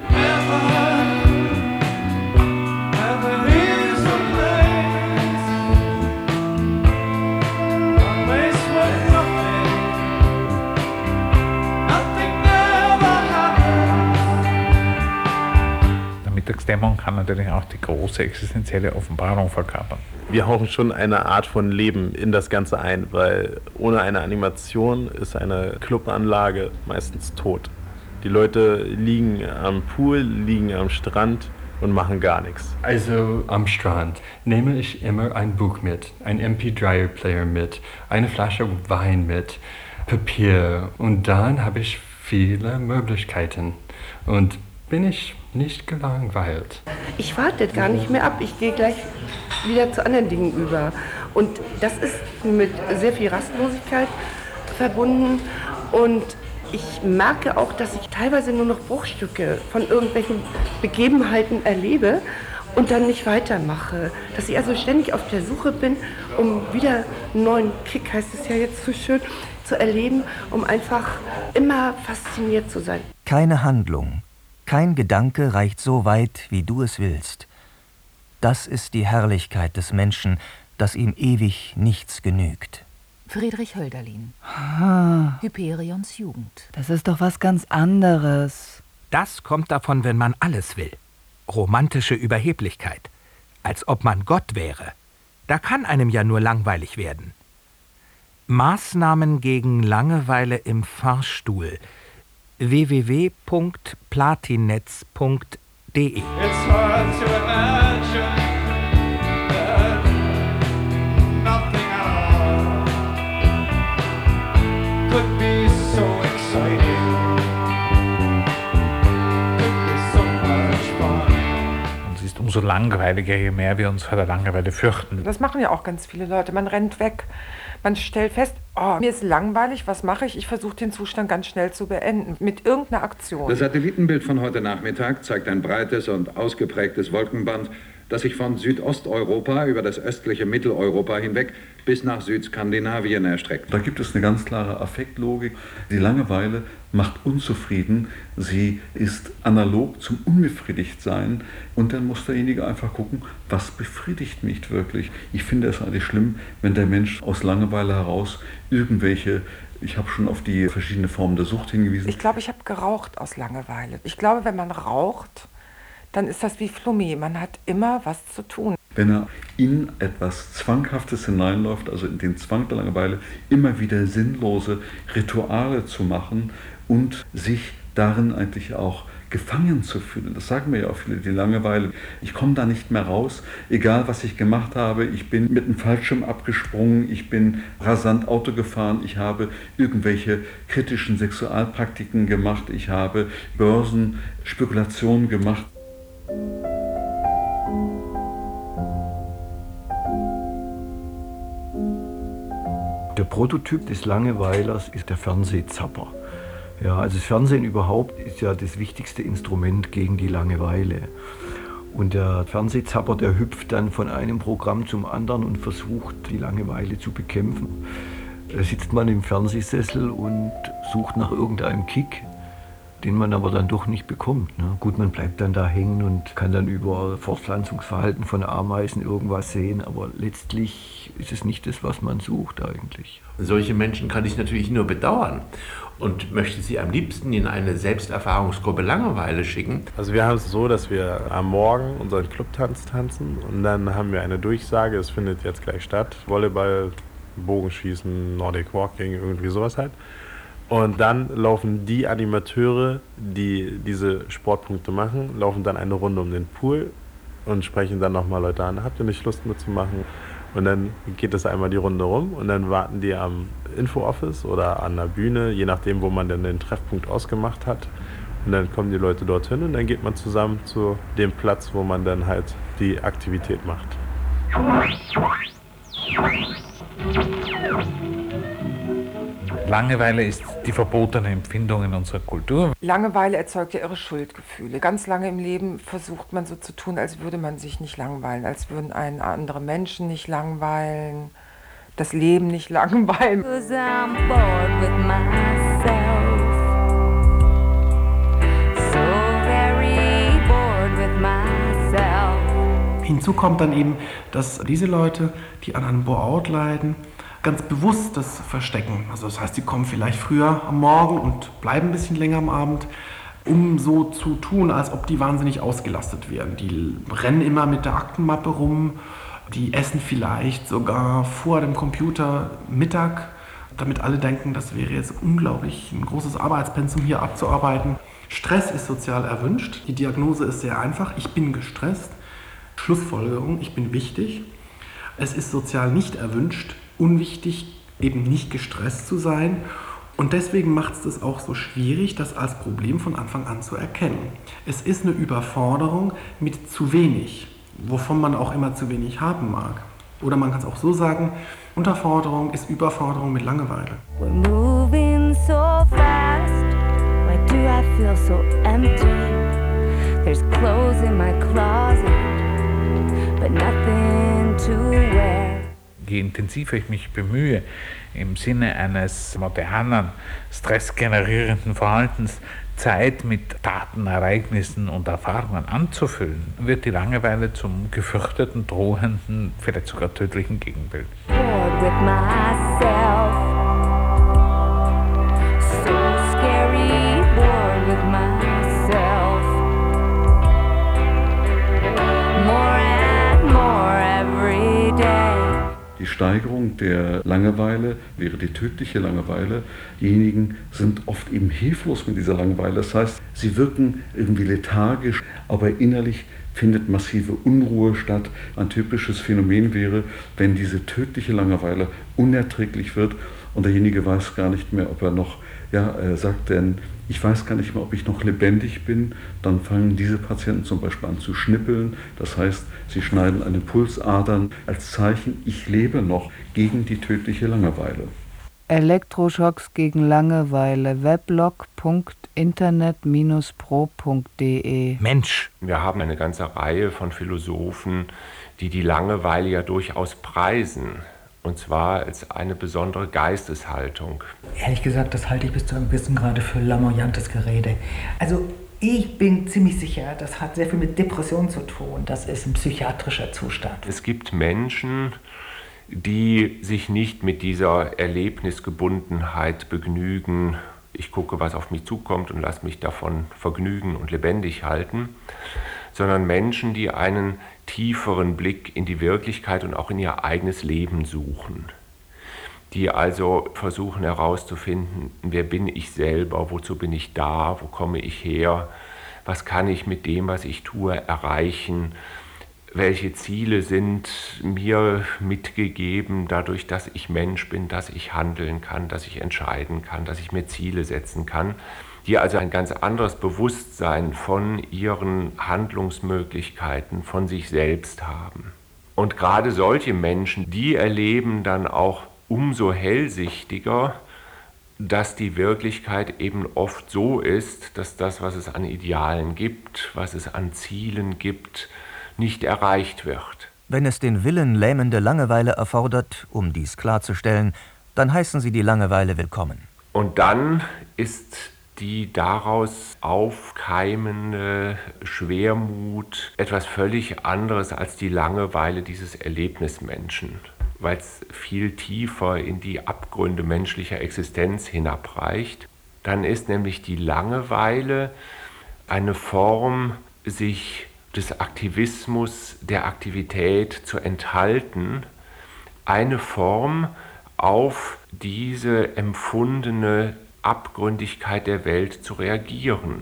Mittagsdämmerung kann natürlich auch die große existenzielle Offenbarung verkörpern. Wir hauchen schon eine Art von Leben in das Ganze ein, weil ohne eine Animation ist eine Clubanlage meistens tot. Die Leute liegen am Pool, liegen am Strand und machen gar nichts. Also am Strand nehme ich immer ein Buch mit, ein M P drei Player mit, eine Flasche Wein mit, Papier und dann habe ich viele Möglichkeiten und bin ich nicht gelangweilt. Ich warte gar nicht mehr ab, ich gehe gleich wieder zu anderen Dingen über. Und das ist mit sehr viel Rastlosigkeit verbunden und ich merke auch, dass ich teilweise nur noch Bruchstücke von irgendwelchen Begebenheiten erlebe und dann nicht weitermache. Dass ich also ständig auf der Suche bin, um wieder einen neuen Kick, heißt es ja jetzt so schön, zu erleben, um einfach immer fasziniert zu sein. Keine Handlung, kein Gedanke reicht so weit, wie du es willst. Das ist die Herrlichkeit des Menschen, dass ihm ewig nichts genügt. Friedrich Hölderlin. Ah, Hyperions Jugend. das ist doch was ganz anderes. Das kommt davon, wenn man alles will. Romantische Überheblichkeit. Als ob man Gott wäre. Da kann einem ja nur langweilig werden. Maßnahmen gegen Langeweile im Fahrstuhl. w w w punkt platinetz punkt de Umso langweiliger, je mehr wir uns vor der Langeweile fürchten. Das machen ja auch ganz viele Leute. Man rennt weg. Man stellt fest, oh, mir ist langweilig, was mache ich? Ich versuche den Zustand ganz schnell zu beenden. Mit irgendeiner Aktion. Das Satellitenbild von heute Nachmittag zeigt ein breites und ausgeprägtes Wolkenband, das sich von Südosteuropa über das östliche Mitteleuropa hinweg bis nach Südskandinavien erstreckt. Da gibt es eine ganz klare Affektlogik. Die Langeweile macht unzufrieden. Sie ist analog zum Unbefriedigtsein. Und dann muss derjenige einfach gucken, was befriedigt mich wirklich. Ich finde es eigentlich schlimm, wenn der Mensch aus Langeweile heraus irgendwelche, ich habe schon auf die verschiedenen Formen der Sucht hingewiesen. Ich glaube, ich habe geraucht aus Langeweile. Ich glaube, wenn man raucht, dann ist das wie Flummi. Man hat immer was zu tun. Wenn er in etwas Zwanghaftes hineinläuft, also in den Zwang der Langeweile, immer wieder sinnlose Rituale zu machen und sich darin eigentlich auch gefangen zu fühlen. Das sagen mir ja auch viele, die Langeweile. Ich komme da nicht mehr raus, egal was ich gemacht habe. Ich bin mit einem Fallschirm abgesprungen, ich bin rasant Auto gefahren, ich habe irgendwelche kritischen Sexualpraktiken gemacht, ich habe Börsenspekulationen gemacht. Der Prototyp des Langeweilers ist der Fernsehzapper. Ja, also das Fernsehen überhaupt ist ja das wichtigste Instrument gegen die Langeweile. Und der Fernsehzapper, der hüpft dann von einem Programm zum anderen und versucht, die Langeweile zu bekämpfen. Da sitzt man im Fernsehsessel und sucht nach irgendeinem Kick, den man aber dann doch nicht bekommt. Ne? Gut, man bleibt dann da hängen und kann dann über Fortpflanzungsverhalten von Ameisen irgendwas sehen, aber letztlich ist es nicht das, was man sucht eigentlich. Solche Menschen kann ich natürlich nur bedauern und möchte sie am liebsten in eine Selbsterfahrungsgruppe Langeweile schicken. Also wir haben es so, dass wir am Morgen unseren Clubtanz tanzen und dann haben wir eine Durchsage, es findet jetzt gleich statt, Volleyball, Bogenschießen, Nordic Walking, irgendwie sowas halt. Und dann laufen die Animateure, die diese Sportpunkte machen, laufen dann eine Runde um den Pool und sprechen dann nochmal Leute an, habt ihr nicht Lust mitzumachen? Und dann geht es einmal die Runde rum und dann warten die am Info-Office oder an der Bühne, je nachdem, wo man denn den Treffpunkt ausgemacht hat. Und dann kommen die Leute dorthin und dann geht man zusammen zu dem Platz, wo man dann halt die Aktivität macht. Langeweile ist die verbotene Empfindung in unserer Kultur. Langeweile erzeugt ja irre Schuldgefühle. Ganz lange im Leben versucht man so zu tun, als würde man sich nicht langweilen, als würden einen andere Menschen nicht langweilen, das Leben nicht langweilen. Hinzu kommt dann eben, dass diese Leute, die an einem Bore-out leiden, ganz bewusst das verstecken. Also das heißt, sie kommen vielleicht früher am Morgen und bleiben ein bisschen länger am Abend, um so zu tun, als ob die wahnsinnig ausgelastet wären. Die rennen immer mit der Aktenmappe rum, die essen vielleicht sogar vor dem Computer Mittag, damit alle denken, das wäre jetzt unglaublich ein großes Arbeitspensum hier abzuarbeiten. Stress ist sozial erwünscht. Die Diagnose ist sehr einfach. Ich bin gestresst. Schlussfolgerung, ich bin wichtig. Es ist sozial nicht erwünscht, unwichtig, eben nicht gestresst zu sein. Und deswegen macht es das auch so schwierig, das als Problem von Anfang an zu erkennen. Es ist eine Überforderung mit zu wenig, wovon man auch immer zu wenig haben mag. Oder man kann es auch so sagen, Unterforderung ist Überforderung mit Langeweile. We're moving so fast, why do I feel so empty? There's clothes in my closet, but nothing to wear. Je intensiver ich mich bemühe, im Sinne eines modernen, stressgenerierenden Verhaltens Zeit mit Taten, Ereignissen und Erfahrungen anzufüllen, wird die Langeweile zum gefürchteten, drohenden, vielleicht sogar tödlichen Gegenbild. Bored with myself, so scary, bored with myself, more and more. der Langeweile wäre die tödliche Langeweile. Diejenigen sind oft eben hilflos mit dieser Langeweile. Das heißt, sie wirken irgendwie lethargisch, aber innerlich findet massive Unruhe statt. Ein typisches Phänomen wäre, wenn diese tödliche Langeweile unerträglich wird und derjenige weiß gar nicht mehr, ob er noch, ja, er sagt denn, ich weiß gar nicht mehr, ob ich noch lebendig bin, dann fangen diese Patienten zum Beispiel an zu schnippeln. Das heißt, sie schneiden eine Pulsadern als Zeichen, ich lebe noch, gegen die tödliche Langeweile. Elektroschocks gegen Langeweile, weblog punkt internet Bindestrich pro punkt de. Mensch! Wir haben eine ganze Reihe von Philosophen, die die Langeweile ja durchaus preisen. Und zwar als eine besondere Geisteshaltung. Ehrlich gesagt, das halte ich bis zu einem gewissen Grade für lamoyantes Gerede. Also ich bin ziemlich sicher, das hat sehr viel mit Depression zu tun. Das ist ein psychiatrischer Zustand. Es gibt Menschen, die sich nicht mit dieser Erlebnisgebundenheit begnügen. Ich gucke, was auf mich zukommt und lasse mich davon vergnügen und lebendig halten, sondern Menschen, die einen tieferen Blick in die Wirklichkeit und auch in ihr eigenes Leben suchen. Die also versuchen herauszufinden, wer bin ich selber, wozu bin ich da, wo komme ich her, was kann ich mit dem, was ich tue, erreichen, welche Ziele sind mir mitgegeben, dadurch, dass ich Mensch bin, dass ich handeln kann, dass ich entscheiden kann, dass ich mir Ziele setzen kann, die also ein ganz anderes Bewusstsein von ihren Handlungsmöglichkeiten, von sich selbst haben. Und gerade solche Menschen, die erleben dann auch umso hellsichtiger, dass die Wirklichkeit eben oft so ist, dass das, was es an Idealen gibt, was es an Zielen gibt, nicht erreicht wird. Wenn es den Willen lähmende Langeweile erfordert, um dies klarzustellen, dann heißen Sie die Langeweile willkommen. Und dann ist die daraus aufkeimende Schwermut etwas völlig anderes als die Langeweile dieses Erlebnismenschen, weil es viel tiefer in die Abgründe menschlicher Existenz hinabreicht. Dann ist nämlich die Langeweile eine Form, sich des Aktivismus, der Aktivität zu enthalten, eine Form, auf diese empfundene Abgründigkeit der Welt zu reagieren.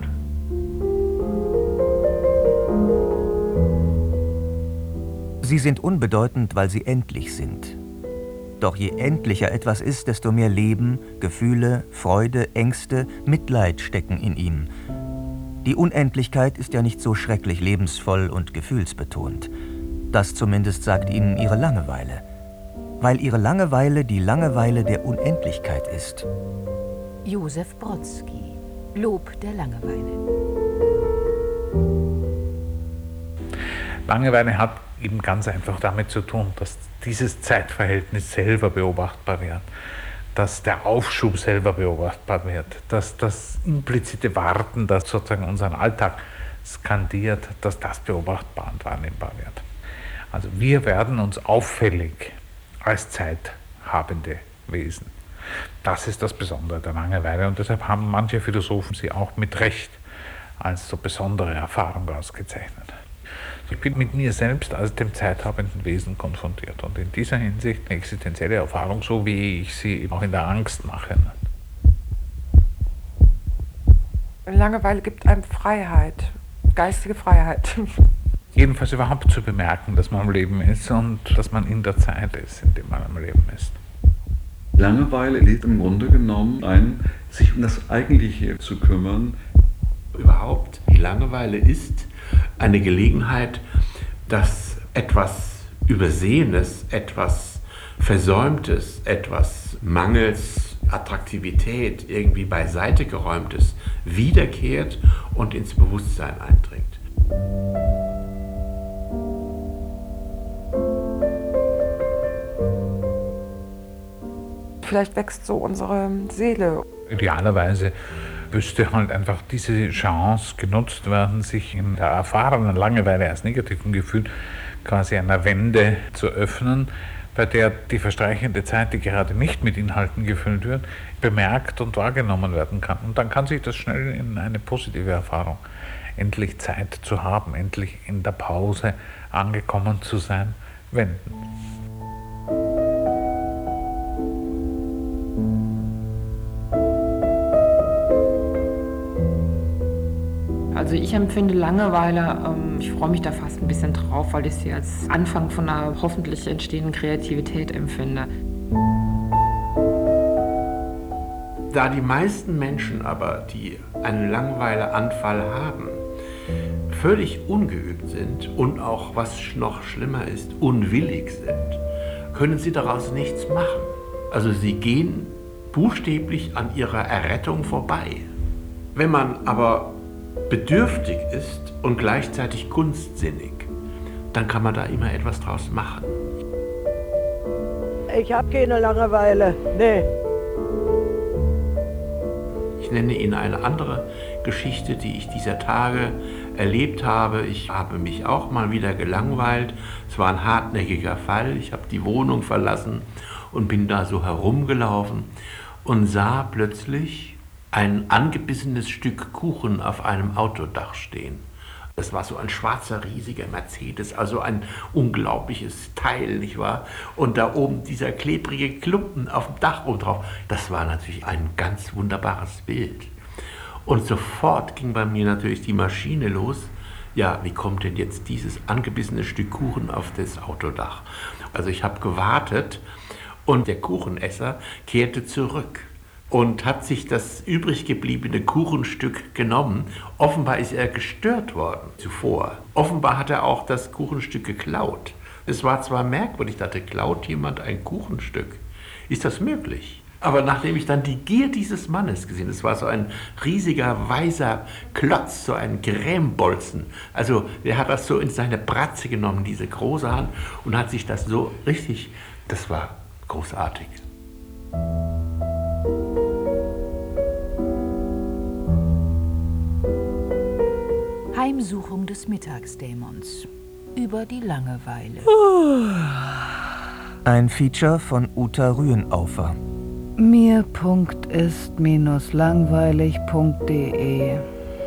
Sie sind unbedeutend, weil sie endlich sind. Doch je endlicher etwas ist, desto mehr Leben, Gefühle, Freude, Ängste, Mitleid stecken in ihm. Die Unendlichkeit ist ja nicht so schrecklich lebensvoll und gefühlsbetont. Das zumindest sagt Ihnen Ihre Langeweile. Weil Ihre Langeweile die Langeweile der Unendlichkeit ist. Josef Brodsky, Lob der Langeweile. Langeweile hat eben ganz einfach damit zu tun, dass dieses Zeitverhältnis selber beobachtbar wird, dass der Aufschub selber beobachtbar wird, dass das implizite Warten, das sozusagen unseren Alltag skandiert, dass das beobachtbar und wahrnehmbar wird. Also wir werden uns auffällig als zeithabende Wesen. Das ist das Besondere der Langeweile und deshalb haben manche Philosophen sie auch mit Recht als so besondere Erfahrung ausgezeichnet. Ich bin mit mir selbst als dem zeithabenden Wesen konfrontiert und in dieser Hinsicht eine existenzielle Erfahrung, so wie ich sie auch in der Angst mache. Langeweile gibt einem Freiheit, geistige Freiheit. Jedenfalls überhaupt zu bemerken, dass man am Leben ist und dass man in der Zeit ist, in der man am Leben ist. Langeweile lädt im Grunde genommen ein, sich um das Eigentliche zu kümmern. Überhaupt, die Langeweile ist eine Gelegenheit, dass etwas Übersehenes, etwas Versäumtes, etwas mangels Attraktivität, irgendwie beiseite geräumtes, wiederkehrt und ins Bewusstsein eindringt. Vielleicht wächst so unsere Seele. Idealerweise müsste halt einfach diese Chance genutzt werden, sich in der erfahrenen Langeweile als negativen Gefühl quasi einer Wende zu öffnen, bei der die verstreichende Zeit, die gerade nicht mit Inhalten gefüllt wird, bemerkt und wahrgenommen werden kann. Und dann kann sich das schnell in eine positive Erfahrung, endlich Zeit zu haben, endlich in der Pause angekommen zu sein, wenden. Also ich empfinde Langeweile, ähm, ich freue mich da fast ein bisschen drauf, weil ich sie als Anfang von einer hoffentlich entstehenden Kreativität empfinde. Da die meisten Menschen aber, die einen Langweileanfall haben, völlig ungeübt sind und auch, was noch schlimmer ist, unwillig sind, können sie daraus nichts machen. Also sie gehen buchstäblich an ihrer Errettung vorbei. Wenn man aber bedürftig ist und gleichzeitig kunstsinnig, dann kann man da immer etwas draus machen. Ich habe keine Langeweile, nee. Ich nenne Ihnen eine andere Geschichte, die ich dieser Tage erlebt habe. Ich habe mich auch mal wieder gelangweilt. Es war ein hartnäckiger Fall. Ich habe die Wohnung verlassen und bin da so herumgelaufen und sah plötzlich ein angebissenes Stück Kuchen auf einem Autodach stehen. Das war so ein schwarzer, riesiger Mercedes, also ein unglaubliches Teil, nicht wahr? Und da oben dieser klebrige Klumpen auf dem Dach oben drauf. Das war natürlich ein ganz wunderbares Bild. Und sofort ging bei mir natürlich die Maschine los. Ja, wie kommt denn jetzt dieses angebissene Stück Kuchen auf das Autodach? Also ich habe gewartet und der Kuchenesser kehrte zurück und hat sich das übrig gebliebene Kuchenstück genommen. Offenbar ist er gestört worden zuvor. Offenbar hat er auch das Kuchenstück geklaut. Es war zwar merkwürdig, da klaut jemand ein Kuchenstück. Ist das möglich? Aber nachdem ich dann die Gier dieses Mannes gesehen, es war so ein riesiger weißer Klotz, so ein Grämbolzen. Also der hat das so in seine Bratze genommen, diese große Hand, und hat sich das so richtig, das war großartig. Heimsuchung des Mittagsdämons. Über die Langeweile. Ein Feature von Uta Rühenaufer. mir punkt ist langweilig punkt de.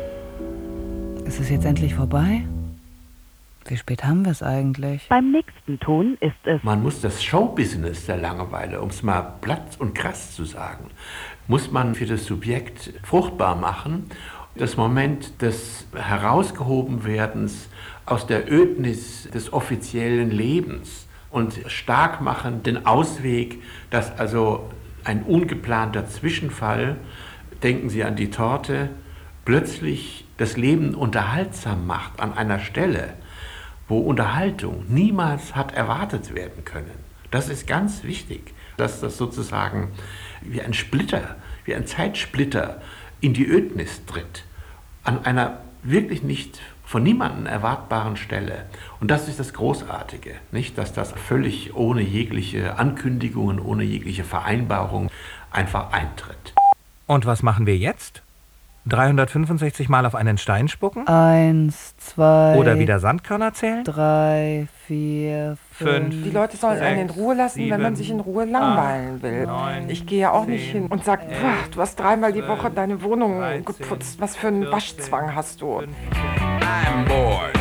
Ist es jetzt endlich vorbei? Wie spät haben wir es eigentlich? Beim nächsten Ton ist es... Man muss das Showbusiness der Langeweile, um es mal platt und krass zu sagen, muss man für das Subjekt fruchtbar machen. Das Moment des Herausgehobenwerdens aus der Ödnis des offiziellen Lebens und stark machen den Ausweg, dass also ein ungeplanter Zwischenfall, denken Sie an die Torte, plötzlich das Leben unterhaltsam macht an einer Stelle, wo Unterhaltung niemals hat erwartet werden können. Das ist ganz wichtig, dass das sozusagen wie ein Splitter, wie ein Zeitsplitter in die Ödnis tritt, an einer wirklich nicht von niemandem erwartbaren Stelle. Und das ist das Großartige, nicht, dass das völlig ohne jegliche Ankündigungen, ohne jegliche Vereinbarung einfach eintritt. Und was machen wir jetzt? dreihundertfünfundsechzig Mal auf einen Stein spucken? Eins, zwei... Oder wieder Sandkörner zählen? Drei, vier, fünf... Die Leute sollen sechs, einen in Ruhe lassen, sieben, wenn man sich in Ruhe langweilen acht, will. neun, ich gehe ja auch nicht zehn, hin und sage, elf, du hast dreimal die Woche zwölf, deine Wohnung dreizehn, geputzt. Was für einen Waschzwang hast du? I'm bored.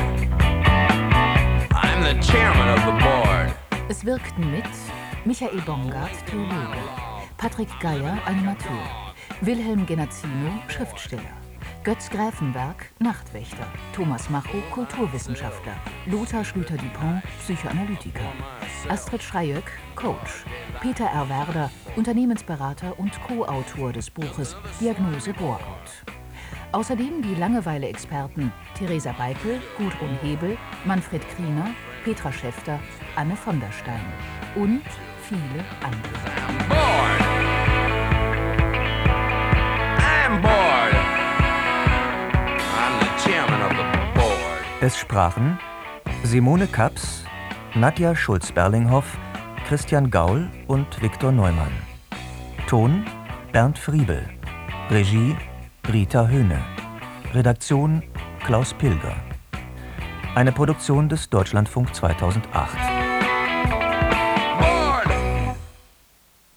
I'm the chairman of the board. Es wirkten mit Michael Bongard, Theologe, Patrick Geier, Animateur, Wilhelm Genazzino, Schriftsteller, Götz Gräfenberg, Nachtwächter, Thomas Macho, Kulturwissenschaftler, Lothar Schlüter-Dupont, Psychoanalytiker, Astrid Schreiöck, Coach, Peter R. Werder, Unternehmensberater und Co-Autor des Buches Diagnose Bore-out. Außerdem die Langeweile-Experten Theresa Beikel, Gudrun Hebel, Manfred Kriener, Petra Schäfter, Anne von der Stein und viele andere. I'm bored. I'm the chairman of the board. Es sprachen Simone Kaps, Nadja Schulz-Berlinghoff, Christian Gaul und Viktor Neumann. Ton Bernd Friebel. Regie Rita Höhne. Redaktion Klaus Pilger. Eine Produktion des Deutschlandfunk zweitausendacht.